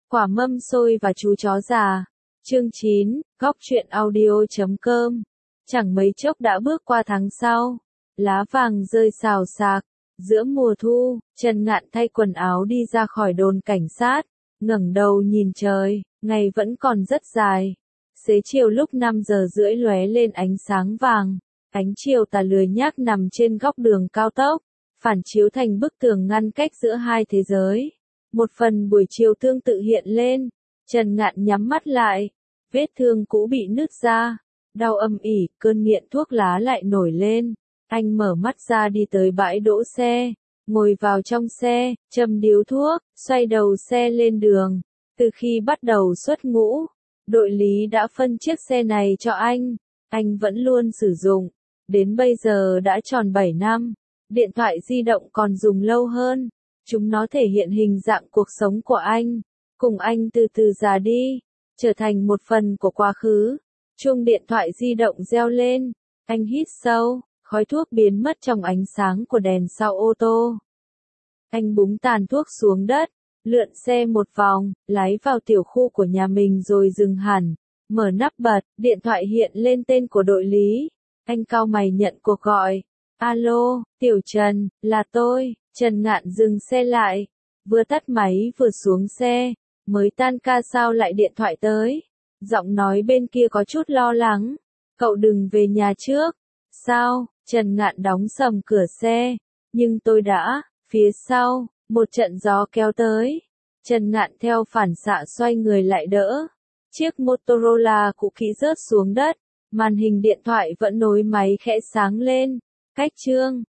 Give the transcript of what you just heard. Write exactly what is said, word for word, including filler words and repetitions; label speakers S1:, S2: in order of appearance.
S1: Quả mâm xôi và chú chó già. Chương chín, góc truyện audio chấm com. Chẳng mấy chốc đã bước qua tháng sau. Lá vàng rơi xào xạc. Giữa mùa thu, Trần Ngạn thay quần áo đi ra khỏi đồn cảnh sát. Ngẩng đầu nhìn trời, ngày vẫn còn rất dài. Xế chiều lúc năm giờ rưỡi lóe lên ánh sáng vàng. Ánh chiều tà lười nhác nằm trên góc đường cao tốc, phản chiếu thành bức tường ngăn cách giữa hai thế giới. Một phần buổi chiều tương tự hiện lên. Trần Ngạn nhắm mắt lại. Vết thương cũ bị nứt ra. Đau âm ỉ, cơn nghiện thuốc lá lại nổi lên. Anh mở mắt ra đi tới bãi đỗ xe. Ngồi vào trong xe, châm điếu thuốc, xoay đầu xe lên đường. Từ khi bắt đầu xuất ngũ, đội lý đã phân chiếc xe này cho anh. Anh vẫn luôn sử dụng. Đến bây giờ đã tròn bảy năm. Điện thoại di động còn dùng lâu hơn. Chúng nó thể hiện hình dạng cuộc sống của anh. Cùng anh từ từ già đi. Trở thành một phần của quá khứ. Chuông điện thoại di động reo lên. Anh hít sâu. Khói thuốc biến mất trong ánh sáng của đèn sau ô tô. Anh búng tàn thuốc xuống đất. Lượn xe một vòng. Lái vào tiểu khu của nhà mình rồi dừng hẳn. Mở nắp bật. Điện thoại hiện lên tên của đội lý. Anh cau mày nhận cuộc gọi. Alo, Tiểu Trần, là tôi. Trần Ngạn dừng xe lại. Vừa tắt máy vừa xuống xe. Mới tan ca sao lại điện thoại tới. Giọng nói bên kia có chút lo lắng. Cậu đừng về nhà trước. Sao? Trần Ngạn đóng sầm cửa xe. Nhưng tôi đã. Phía sau, một trận gió kéo tới. Trần Ngạn theo phản xạ xoay người lại đỡ. Chiếc Motorola cũ kỹ rớt xuống đất. Màn hình điện thoại vẫn nối máy khẽ sáng lên. Cách chương.